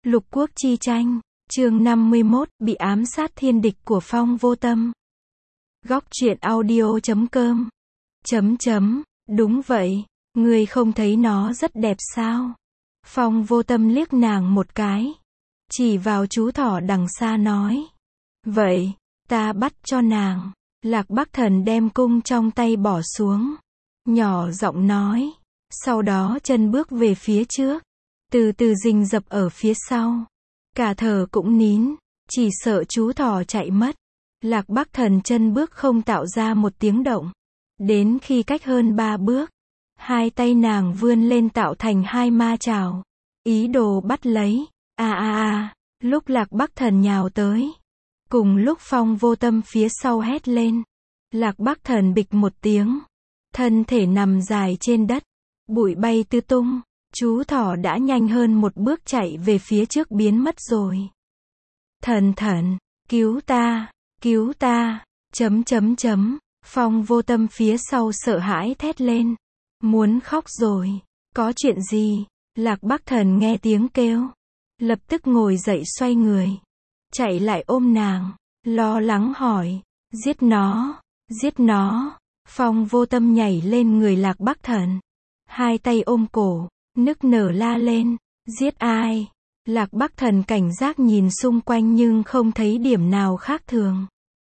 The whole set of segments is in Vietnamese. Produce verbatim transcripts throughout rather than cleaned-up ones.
Lục quốc chi tranh, chương năm mươi mốt, bị ám sát thiên địch của Phong Vô Tâm. Góc truyện audio chấm com. Chấm chấm, đúng vậy, ngươi không thấy nó rất đẹp sao? Phong Vô Tâm liếc nàng một cái, chỉ vào chú thỏ đằng xa nói. Vậy, ta bắt cho nàng. Lạc Bắc Thần đem cung trong tay bỏ xuống, nhỏ giọng nói, sau đó chân bước về phía trước, từ từ rình rập ở phía sau, cả thở cũng nín, chỉ sợ chú thỏ chạy mất. Lạc Bắc Thần chân bước không tạo ra một tiếng động, đến khi cách hơn ba bước, hai tay nàng vươn lên tạo thành hai ma chảo, ý đồ bắt lấy. A a a, lúc Lạc Bắc Thần nhào tới, cùng lúc Phong Vô Tâm phía sau hét lên, Lạc Bắc Thần bịch một tiếng, thân thể nằm dài trên đất, bụi bay tứ tung, chú thỏ đã nhanh hơn một bước chạy về phía trước biến mất rồi. Thần thần, cứu ta, cứu ta, chấm chấm chấm, Phong Vô Tâm phía sau sợ hãi thét lên, muốn khóc rồi, có chuyện gì? Lạc Bắc Thần nghe tiếng kêu, lập tức ngồi dậy xoay người, chạy lại ôm nàng, lo lắng hỏi, giết nó, giết nó. Phong Vô Tâm nhảy lên người Lạc Bắc Thần, hai tay ôm cổ, nức nở la lên, giết ai? Lạc Bắc Thần cảnh giác nhìn xung quanh nhưng không thấy điểm nào khác thường.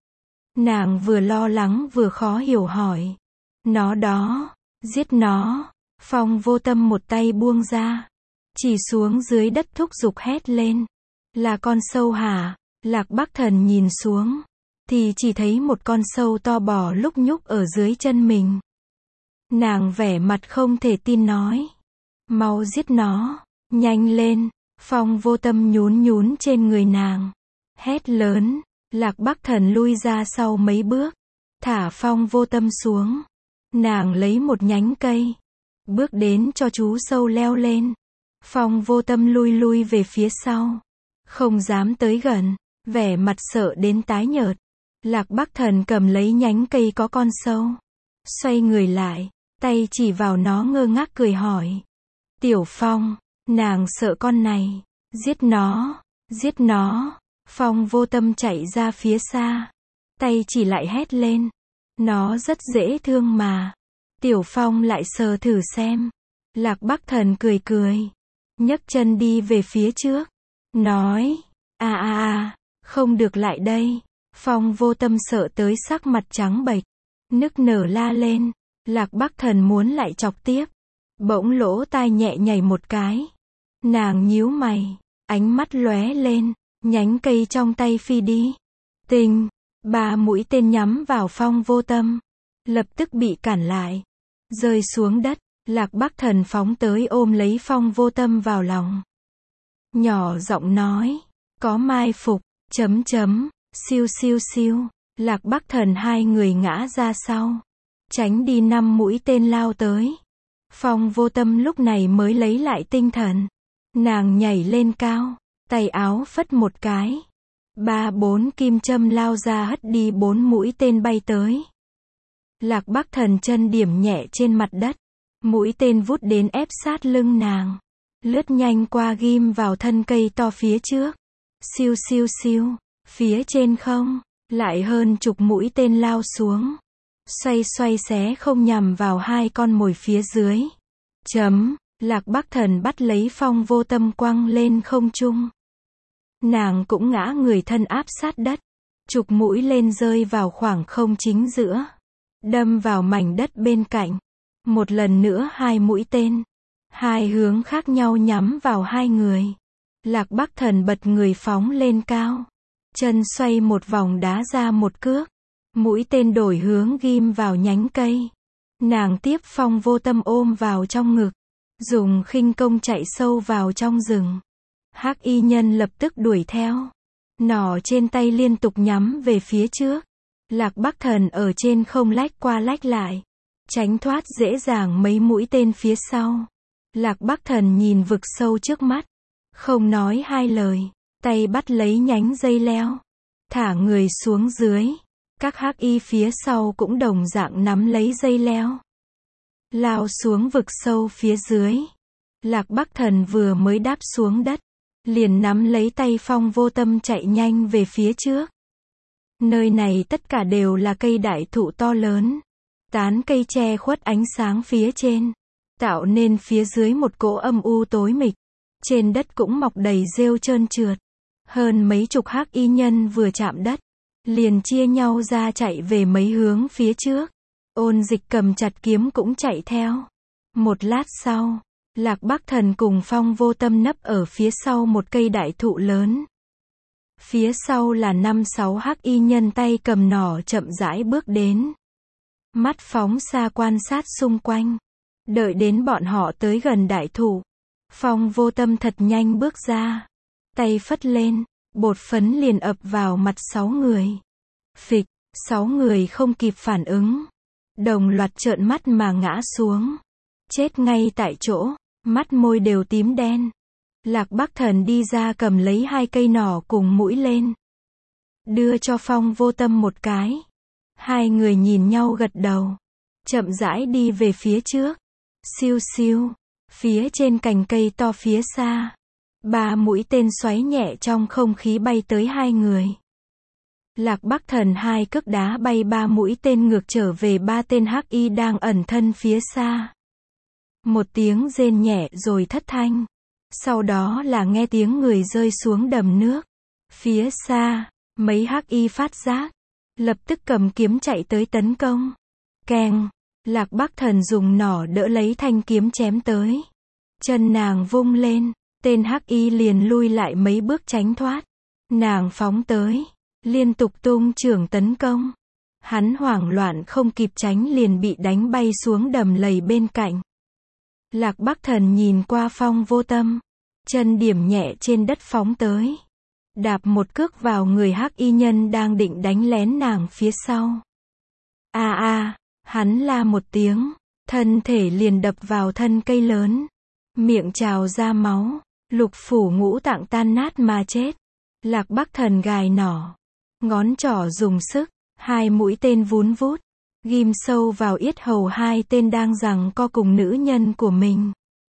Nàng vừa lo lắng vừa khó hiểu hỏi, nó đó, giết nó. Phong Vô Tâm một tay buông ra, chỉ xuống dưới đất thúc giục hét lên, là con sâu hả? Lạc Bắc Thần nhìn xuống, thì chỉ thấy một con sâu to bò lúc nhúc ở dưới chân mình. Nàng vẻ mặt không thể tin nói, mau giết nó, nhanh lên. Phong Vô Tâm nhún nhún trên người nàng, hét lớn. Lạc Bắc Thần lui ra sau mấy bước, thả Phong Vô Tâm xuống. Nàng lấy một nhánh cây, bước đến cho chú sâu leo lên. Phong Vô Tâm lui lui về phía sau, không dám tới gần, vẻ mặt sợ đến tái nhợt. Lạc Bắc Thần cầm lấy nhánh cây có con sâu, xoay người lại, tay chỉ vào nó ngơ ngác cười hỏi, Tiểu Phong, nàng sợ con này, giết nó, giết nó. Phong Vô Tâm chạy ra phía xa, tay chỉ lại hét lên, nó rất dễ thương mà. Tiểu Phong lại sờ thử xem. Lạc Bắc Thần cười cười, nhấc chân đi về phía trước, nói, a a a, không được lại đây. Phong Vô Tâm sợ tới sắc mặt trắng bệch, nức nở la lên. Lạc Bắc Thần muốn lại chọc tiếp, bỗng lỗ tai nhẹ nhảy một cái. Nàng nhíu mày, ánh mắt lóe lên, nhánh cây trong tay phi đi. Tình, ba mũi tên nhắm vào Phong Vô Tâm, lập tức bị cản lại, rơi xuống đất. Lạc Bắc Thần phóng tới ôm lấy Phong Vô Tâm vào lòng, nhỏ giọng nói, có mai phục, chấm chấm, siêu siêu siêu. Lạc Bắc Thần hai người ngã ra sau, tránh đi năm mũi tên lao tới. Phong Vô Tâm lúc này mới lấy lại tinh thần, nàng nhảy lên cao, tay áo phất một cái, ba bốn kim châm lao ra hất đi bốn mũi tên bay tới. Lạc Bắc Thần chân điểm nhẹ trên mặt đất, mũi tên vút đến ép sát lưng nàng, lướt nhanh qua ghim vào thân cây to phía trước. Siêu siêu siêu, phía trên không, lại hơn chục mũi tên lao xuống, xoay xoay xé không nhằm vào hai con mồi phía dưới. Chấm, Lạc Bắc Thần bắt lấy Phong Vô Tâm quăng lên không trung. Nàng cũng ngã người thân áp sát đất, chục mũi lên rơi vào khoảng không chính giữa, đâm vào mảnh đất bên cạnh. Một lần nữa hai mũi tên, hai hướng khác nhau nhắm vào hai người. Lạc Bắc Thần bật người phóng lên cao, chân xoay một vòng đá ra một cước, mũi tên đổi hướng ghim vào nhánh cây. Nàng tiếp Phong Vô Tâm ôm vào trong ngực, dùng khinh công chạy sâu vào trong rừng. Hắc y nhân lập tức đuổi theo, nỏ trên tay liên tục nhắm về phía trước. Lạc Bắc Thần ở trên không lách qua lách lại, tránh thoát dễ dàng mấy mũi tên phía sau. Lạc Bắc Thần nhìn vực sâu trước mắt, không nói hai lời, tay bắt lấy nhánh dây leo, thả người xuống dưới. Các hắc y phía sau cũng đồng dạng nắm lấy dây leo, lao xuống vực sâu phía dưới. Lạc Bắc Thần vừa mới đáp xuống đất, liền nắm lấy tay Phong Vô Tâm chạy nhanh về phía trước. Nơi này tất cả đều là cây đại thụ to lớn. Tán cây che khuất ánh sáng phía trên, tạo nên phía dưới một cỗ âm u tối mịch. Trên đất cũng mọc đầy rêu trơn trượt. Hơn mấy chục hắc y nhân vừa chạm đất, liền chia nhau ra chạy về mấy hướng phía trước. Ôn Dịch cầm chặt kiếm cũng chạy theo. Một lát sau, Lạc Bắc Thần cùng Phong Vô Tâm nấp ở phía sau một cây đại thụ lớn. Phía sau là năm sáu hắc y nhân tay cầm nỏ chậm rãi bước đến. Mắt phóng xa quan sát xung quanh. Đợi đến bọn họ tới gần đại thụ, Phong Vô Tâm thật nhanh bước ra. Tay phất lên, bột phấn liền ập vào mặt sáu người. Phịch, sáu người không kịp phản ứng. Đồng loạt trợn mắt mà ngã xuống. Chết ngay tại chỗ, mắt môi đều tím đen. Lạc Bắc Thần đi ra cầm lấy hai cây nỏ cùng mũi lên. Đưa cho Phong Vô Tâm một cái. Hai người nhìn nhau gật đầu. Chậm rãi đi về phía trước. Siêu siêu. Phía trên cành cây to phía xa. Ba mũi tên xoáy nhẹ trong không khí bay tới hai người. Lạc Bắc Thần hai cước đá bay ba mũi tên ngược trở về ba tên hắc y đang ẩn thân phía xa. Một tiếng rên nhẹ rồi thất thanh. Sau đó là nghe tiếng người rơi xuống đầm nước. Phía xa, mấy hắc y phát giác, lập tức cầm kiếm chạy tới tấn công. Keng, Lạc Bắc Thần dùng nỏ đỡ lấy thanh kiếm chém tới. Chân nàng vung lên, tên hắc y liền lui lại mấy bước tránh thoát. Nàng phóng tới, liên tục tung chưởng tấn công. Hắn hoảng loạn không kịp tránh liền bị đánh bay xuống đầm lầy bên cạnh. Lạc Bắc Thần nhìn qua Phong Vô Tâm, chân điểm nhẹ trên đất phóng tới. Đạp một cước vào người hắc y nhân đang định đánh lén nàng phía sau. A a, hắn la một tiếng, thân thể liền đập vào thân cây lớn. Miệng trào ra máu, lục phủ ngũ tạng tan nát mà chết. Lạc Bắc Thần gài nỏ, ngón trỏ dùng sức, hai mũi tên vún vút, ghim sâu vào yết hầu hai tên đang giằng co cùng nữ nhân của mình.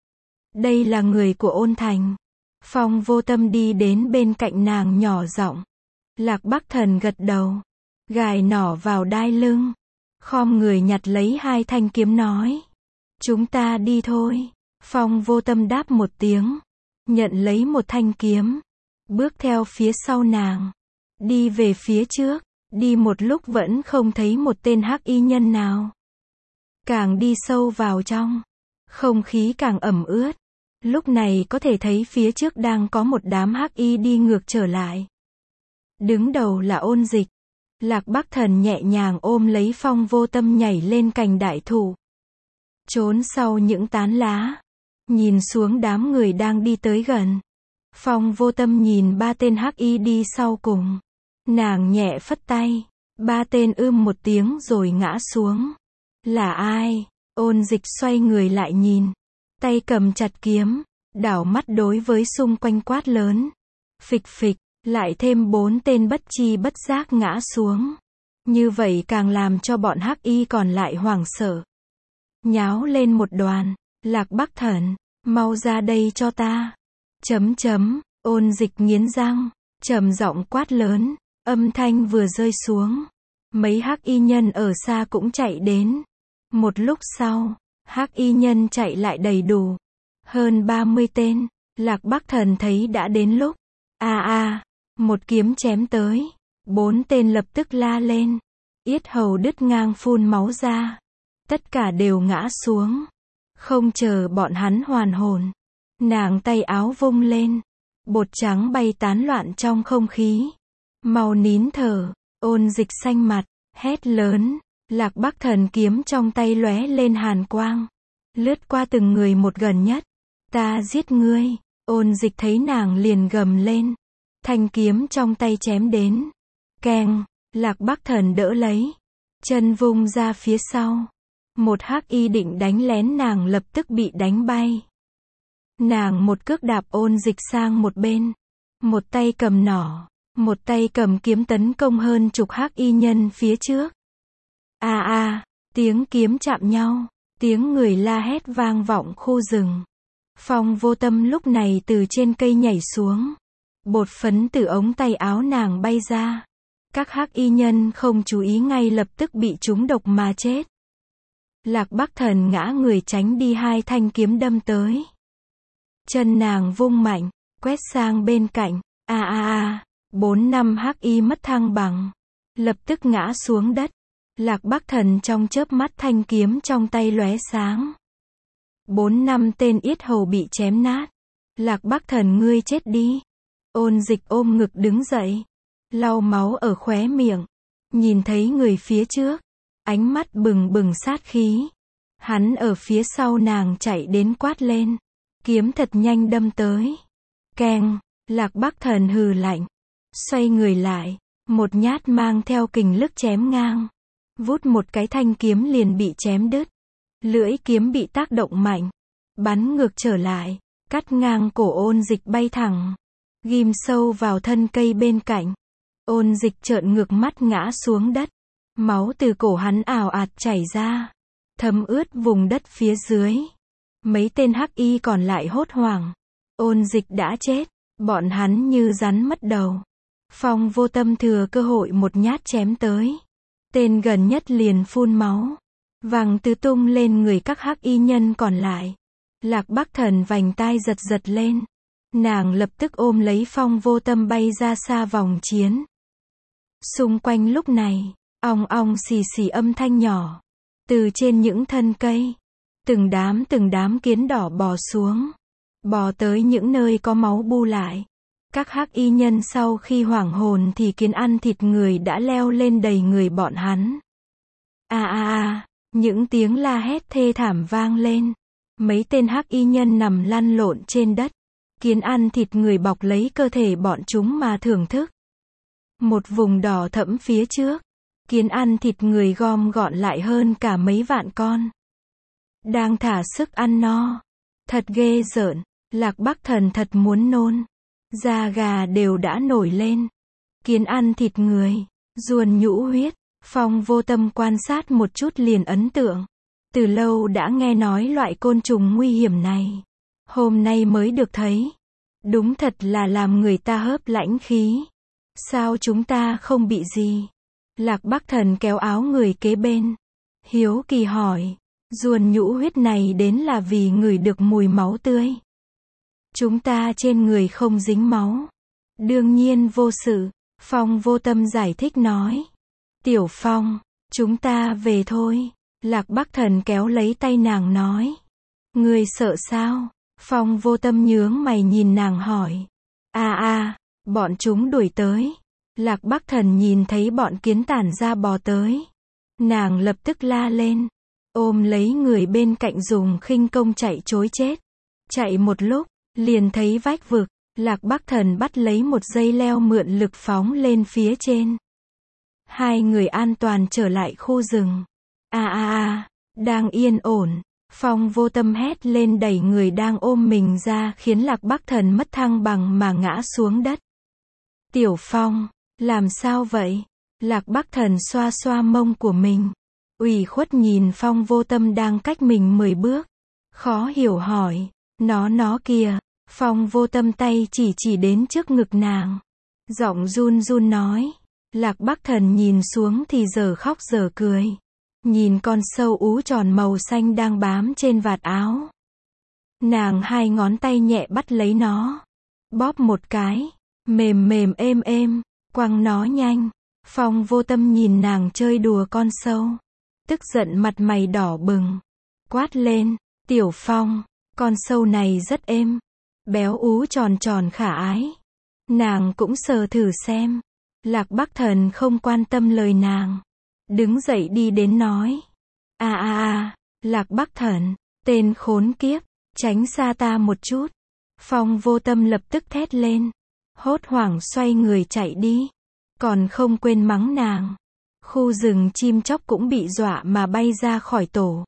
Đây là người của Ôn Thành. Phong Vô Tâm đi đến bên cạnh nàng nhỏ giọng. Lạc Bắc Thần gật đầu, gài nỏ vào đai lưng, khom người nhặt lấy hai thanh kiếm nói. Chúng ta đi thôi. Phong Vô Tâm đáp một tiếng, nhận lấy một thanh kiếm, bước theo phía sau nàng, đi về phía trước. Đi một lúc vẫn không thấy một tên hắc y nhân nào. Càng đi sâu vào trong, không khí càng ẩm ướt. Lúc này có thể thấy phía trước đang có một đám hắc y đi ngược trở lại. Đứng đầu là Ôn Dịch. Lạc Bắc Thần nhẹ nhàng ôm lấy Phong Vô Tâm nhảy lên cành đại thụ, trốn sau những tán lá, nhìn xuống đám người đang đi tới gần. Phong Vô Tâm nhìn ba tên hắc y đi sau cùng. Nàng nhẹ phất tay, ba tên ưm một tiếng rồi ngã xuống. Là ai? Ôn Dịch xoay người lại nhìn, tay cầm chặt kiếm, đảo mắt đối với xung quanh quát lớn. Phịch phịch, lại thêm bốn tên bất chi bất giác ngã xuống. Như vậy càng làm cho bọn hắc y còn lại hoảng sợ. Nháo lên một đoàn. Lạc Bắc Thần, mau ra đây cho ta. Chấm chấm, Ôn Dịch nghiến răng, trầm giọng quát lớn. Âm thanh vừa rơi xuống, mấy hắc y nhân ở xa cũng chạy đến. Một lúc sau, hắc y nhân chạy lại đầy đủ, hơn ba mươi tên. Lạc Bắc Thần thấy đã đến lúc. A a, một kiếm chém tới, bốn tên lập tức la lên, yết hầu đứt ngang phun máu ra, tất cả đều ngã xuống. Không chờ bọn hắn hoàn hồn, nàng tay áo vung lên, bột trắng bay tán loạn trong không khí. Mau nín thở. Ôn Dịch xanh mặt, hét lớn. Lạc Bắc Thần kiếm trong tay lóe lên hàn quang, lướt qua từng người một gần nhất. Ta giết ngươi. Ôn Dịch thấy nàng liền gầm lên, thanh kiếm trong tay chém đến. Keng, Lạc Bắc Thần đỡ lấy, chân vung ra phía sau. Một hắc y định đánh lén nàng lập tức bị đánh bay. Nàng một cước đạp Ôn Dịch sang một bên, một tay cầm nỏ, một tay cầm kiếm tấn công hơn chục hắc y nhân phía trước. A a, tiếng kiếm chạm nhau, tiếng người la hét vang vọng khu rừng. Phong Vô Tâm lúc này từ trên cây nhảy xuống. Bột phấn từ ống tay áo nàng bay ra. Các hắc y nhân không chú ý ngay lập tức bị trúng độc mà chết. Lạc Bắc Thần ngã người tránh đi hai thanh kiếm đâm tới. Chân nàng vung mạnh, quét sang bên cạnh, a a a, bốn năm hắc y mất thăng bằng, lập tức ngã xuống đất. Lạc Bắc Thần trong chớp mắt thanh kiếm trong tay lóe sáng. Bốn năm tên yết hầu bị chém nát. Lạc Bắc Thần ngươi chết đi. Ôn Dịch ôm ngực đứng dậy, lau máu ở khóe miệng, nhìn thấy người phía trước, ánh mắt bừng bừng sát khí. Hắn ở phía sau nàng chạy đến quát lên, kiếm thật nhanh đâm tới. Keng, Lạc Bắc Thần hừ lạnh, xoay người lại, một nhát mang theo kình lực chém ngang. Vút một cái thanh kiếm liền bị chém đứt. Lưỡi kiếm bị tác động mạnh, bắn ngược trở lại, cắt ngang cổ Ôn Dịch bay thẳng, ghim sâu vào thân cây bên cạnh. Ôn Dịch trợn ngược mắt ngã xuống đất. Máu từ cổ hắn ào ạt chảy ra, thấm ướt vùng đất phía dưới. Mấy tên hắc y còn lại hốt hoảng. Ôn Dịch đã chết, bọn hắn như rắn mất đầu. Phong Vô Tâm thừa cơ hội một nhát chém tới. Tên gần nhất liền phun máu, vàng tứ tung lên người các hắc y nhân còn lại. Lạc Bắc Thần vành tai giật giật lên. Nàng lập tức ôm lấy Phong Vô Tâm bay ra xa vòng chiến. Xung quanh lúc này, ong ong xì xì âm thanh nhỏ. Từ trên những thân cây, từng đám từng đám kiến đỏ bò xuống, bò tới những nơi có máu bu lại. Các hắc y nhân sau khi hoảng hồn thì kiến ăn thịt người đã leo lên đầy người bọn hắn. A a a, những tiếng la hét thê thảm vang lên. Mấy tên hắc y nhân nằm lăn lộn trên đất. Kiến ăn thịt người bọc lấy cơ thể bọn chúng mà thưởng thức. Một vùng đỏ thẫm phía trước, kiến ăn thịt người gom gọn lại hơn cả mấy vạn con. Đang thả sức ăn no. Thật ghê rợn, Lạc Bắc Thần thật muốn nôn. Da gà đều đã nổi lên. Kiến ăn thịt người, ruồn nhũ huyết. Phong Vô Tâm quan sát một chút liền ấn tượng. Từ lâu đã nghe nói loại côn trùng nguy hiểm này. Hôm nay mới được thấy. Đúng thật là làm người ta hớp lãnh khí. Sao chúng ta không bị gì? Lạc Bắc Thần kéo áo người kế bên. Hiếu kỳ hỏi. Ruồn nhũ huyết này đến là vì ngửi được mùi máu tươi. Chúng ta trên người không dính máu. Đương nhiên vô sự. Phong Vô Tâm giải thích nói. Tiểu Phong, chúng ta về thôi. Lạc Bắc Thần kéo lấy tay nàng nói. Người sợ sao? Phong Vô Tâm nhướng mày nhìn nàng hỏi. À à, bọn chúng đuổi tới. Lạc Bắc Thần nhìn thấy bọn kiến tản ra bò tới. Nàng lập tức la lên. Ôm lấy người bên cạnh dùng khinh công chạy trối chết. Chạy một lúc, liền thấy vách vực. Lạc Bắc Thần bắt lấy một dây leo mượn lực phóng lên phía trên. Hai người an toàn trở lại khu rừng. À à à, đang yên ổn. Phong Vô Tâm hét lên đẩy người đang ôm mình ra khiến Lạc Bắc Thần mất thăng bằng mà ngã xuống đất. Tiểu Phong, làm sao vậy? Lạc Bắc Thần xoa xoa mông của mình. Ủy khuất nhìn Phong Vô Tâm đang cách mình mười bước. Khó hiểu hỏi. Nó nó kìa. Phong Vô Tâm tay chỉ chỉ đến trước ngực nàng. Giọng run run nói. Lạc Bắc Thần nhìn xuống thì giờ khóc giờ cười. Nhìn con sâu ú tròn màu xanh đang bám trên vạt áo. Nàng hai ngón tay nhẹ bắt lấy nó. Bóp một cái. Mềm mềm êm êm. Quăng nó nhanh. Phong Vô Tâm nhìn nàng chơi đùa con sâu. Tức giận mặt mày đỏ bừng. Quát lên. Tiểu Phong. Con sâu này rất êm. Béo ú tròn tròn khả ái. Nàng cũng sờ thử xem. Lạc Bắc Thần không quan tâm lời nàng. Đứng dậy đi đến nói. À à à, Lạc Bắc Thần, tên khốn kiếp, tránh xa ta một chút. Phong Vô Tâm lập tức thét lên. Hốt hoảng xoay người chạy đi. Còn không quên mắng nàng. Khu rừng chim chóc cũng bị dọa mà bay ra khỏi tổ.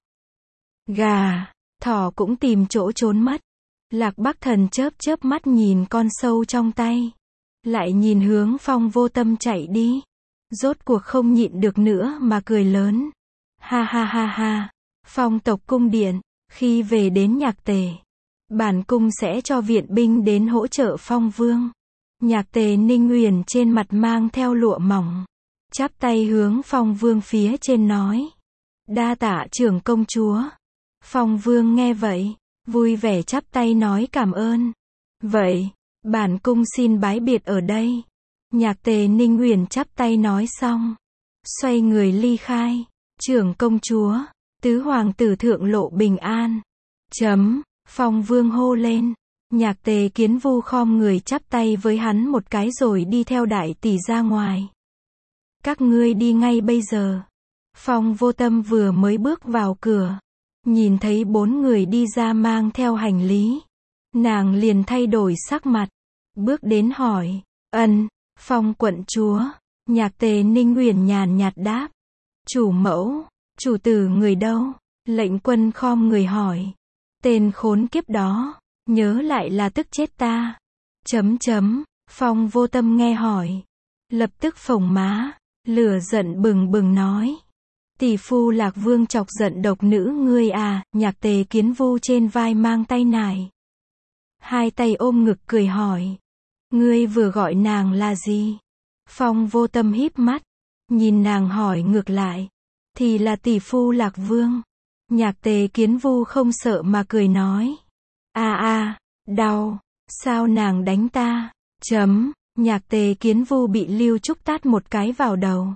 Gà, thỏ cũng tìm chỗ trốn mất. Lạc Bắc Thần chớp chớp mắt nhìn con sâu trong tay. Lại nhìn hướng Phong Vô Tâm chạy đi. Rốt cuộc không nhịn được nữa mà cười lớn. Ha ha ha ha. Phong tộc cung điện. Khi về đến Nhạc Tề, Bản cung sẽ cho viện binh đến hỗ trợ Phong Vương. Nhạc Tề Ninh Uyển trên mặt mang theo lụa mỏng, chắp tay hướng Phong Vương phía trên nói. Đa tạ trưởng công chúa. Phong Vương nghe vậy, vui vẻ chắp tay nói cảm ơn. Vậy, bản cung xin bái biệt ở đây. Nhạc Tề Ninh Uyển chắp tay nói xong, xoay người ly khai. Trưởng công chúa, tứ hoàng tử thượng lộ bình an. Chấm, Phong Vương hô lên. Nhạc Tề Kiến Vu khom người chắp tay với hắn một cái rồi đi theo đại tỷ ra ngoài. Các ngươi đi ngay bây giờ. Phong Vô Tâm vừa mới bước vào cửa, nhìn thấy bốn người đi ra mang theo hành lý, nàng liền thay đổi sắc mặt, bước đến hỏi. Ân, Phong quận chúa. Nhạc Tề Ninh Uyển nhàn nhạt đáp. Chủ mẫu, chủ tử người đâu? Lệnh quân khom người hỏi. Tên khốn kiếp đó, nhớ lại là tức chết ta. Chấm chấm, Phong Vô Tâm nghe hỏi, lập tức phồng má, lửa giận bừng bừng nói. Tỷ phu Lạc Vương chọc giận độc nữ ngươi à? Nhạc Tề Kiến Vu trên vai mang tay nải, hai tay ôm ngực cười hỏi. Ngươi vừa gọi nàng là gì? Phong Vô Tâm híp mắt, nhìn nàng hỏi ngược lại. Thì là tỷ phu Lạc Vương. Nhạc Tề Kiến Vu không sợ mà cười nói. A a, đau, sao nàng đánh ta? Chấm, Nhạc Tề Kiến Vu bị Lưu Trúc tát một cái vào đầu.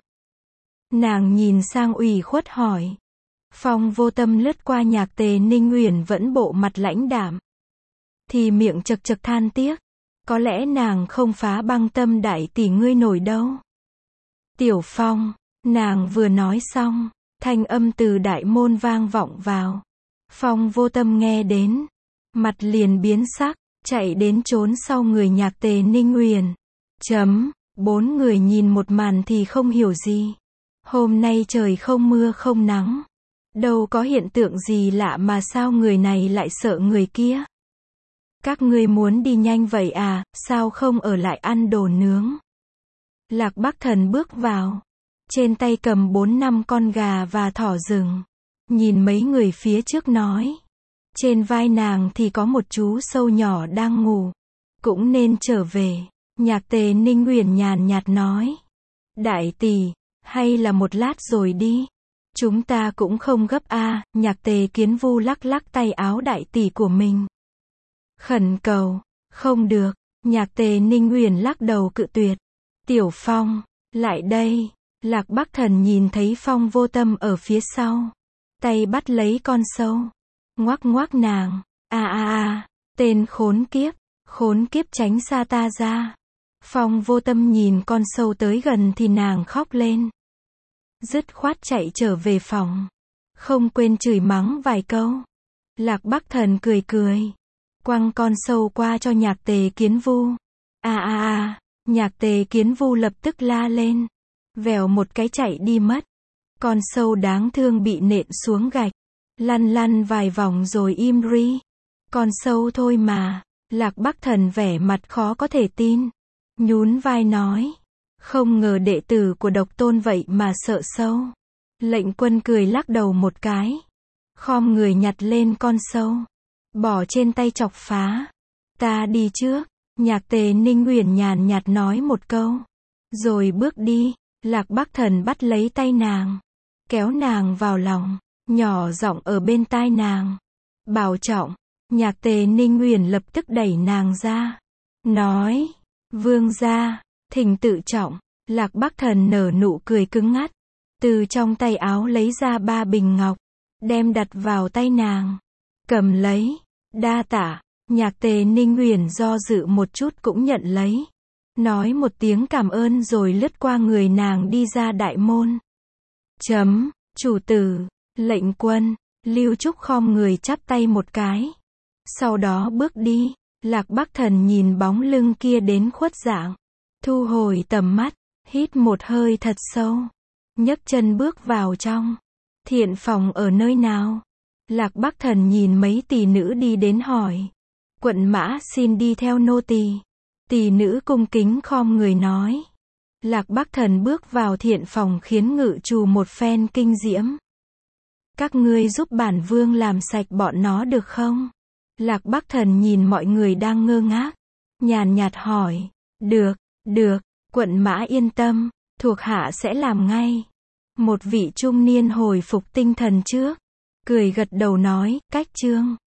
Nàng nhìn sang ủy khuất hỏi. Phong Vô Tâm lướt qua Nhạc Tề Ninh Uyển vẫn bộ mặt lãnh đạm, thì miệng chật chật than tiếc. Có lẽ nàng không phá băng tâm đại tỷ ngươi nổi đâu. Tiểu Phong, nàng vừa nói xong, thanh âm từ đại môn vang vọng vào. Phong Vô Tâm nghe đến, mặt liền biến sắc, chạy đến trốn sau người Nhạc Tề Ninh Uyển. Chấm, bốn người nhìn một màn thì không hiểu gì. Hôm nay trời không mưa không nắng, đâu có hiện tượng gì lạ mà sao người này lại sợ người kia. Các ngươi muốn đi nhanh vậy à, sao không ở lại ăn đồ nướng? Lạc Bắc Thần bước vào, trên tay cầm bốn năm con gà và thỏ rừng, nhìn mấy người phía trước nói. Trên vai nàng thì có một chú sâu nhỏ đang ngủ, cũng nên trở về. Nhạc Tề Ninh Uyển nhàn nhạt nói. Đại tỷ, hay là một lát rồi đi. Chúng ta cũng không gấp a. À. Nhạc Tề Kiến Vu lắc lắc tay áo đại tỷ của mình, khẩn cầu. Không được. Nhạc Tề Ninh Uyển lắc đầu cự tuyệt. Tiểu Phong, lại đây. Lạc Bắc Thần nhìn thấy Phong Vô Tâm ở phía sau, tay bắt lấy con sâu, ngoắc ngoắc nàng. A a a, tên khốn kiếp, khốn kiếp tránh xa ta ra. Phong Vô Tâm nhìn con sâu tới gần thì nàng khóc lên, dứt khoát chạy trở về phòng, không quên chửi mắng vài câu. Lạc Bắc Thần cười cười, quăng con sâu qua cho Nhạc Tề Kiến Vu. A a a, Nhạc Tề Kiến Vu lập tức la lên, vèo một cái chạy đi mất. Con sâu đáng thương bị nện xuống gạch, lăn lăn vài vòng rồi im ri. Con sâu thôi mà. Lạc Bắc Thần vẻ mặt khó có thể tin, nhún vai nói. Không ngờ đệ tử của Độc Tôn vậy mà sợ sâu. Lệnh Quân cười lắc đầu một cái, khom người nhặt lên con sâu, bỏ trên tay chọc phá. Ta đi trước. Nhạc Tề Ninh Uyển nhàn nhạt nói một câu, rồi bước đi. Lạc Bắc Thần bắt lấy tay nàng, kéo nàng vào lòng, nhỏ giọng ở bên tai nàng. Bảo trọng. Nhạc Tề Ninh Uyển lập tức đẩy nàng ra, nói. Vương gia, thỉnh tự trọng. Lạc Bắc Thần nở nụ cười cứng ngắt, từ trong tay áo lấy ra ba bình ngọc, đem đặt vào tay nàng. Cầm lấy. Đa tạ. Nhạc Tề Ninh Uyển do dự một chút cũng nhận lấy, nói một tiếng cảm ơn rồi lướt qua người nàng đi ra đại môn. Chấm, chủ tử, Lệnh Quân. Lưu Trúc khom người chắp tay một cái, sau đó bước đi. Lạc Bắc Thần nhìn bóng lưng kia đến khuất dạng, thu hồi tầm mắt, hít một hơi thật sâu, nhấc chân bước vào trong. Thiện phòng ở nơi nào? Lạc Bắc Thần nhìn mấy tỷ nữ đi đến hỏi. Quận mã xin đi theo nô tỳ. Tỷ nữ cung kính khom người nói. Lạc Bắc Thần bước vào thiện phòng khiến ngự trù một phen kinh diễm. Các ngươi giúp bản vương làm sạch bọn nó được không? Lạc Bắc Thần nhìn mọi người đang ngơ ngác, nhàn nhạt hỏi, được, được, quận mã yên tâm, thuộc hạ sẽ làm ngay. Một vị trung niên hồi phục tinh thần trước, cười gật đầu nói, cách trương.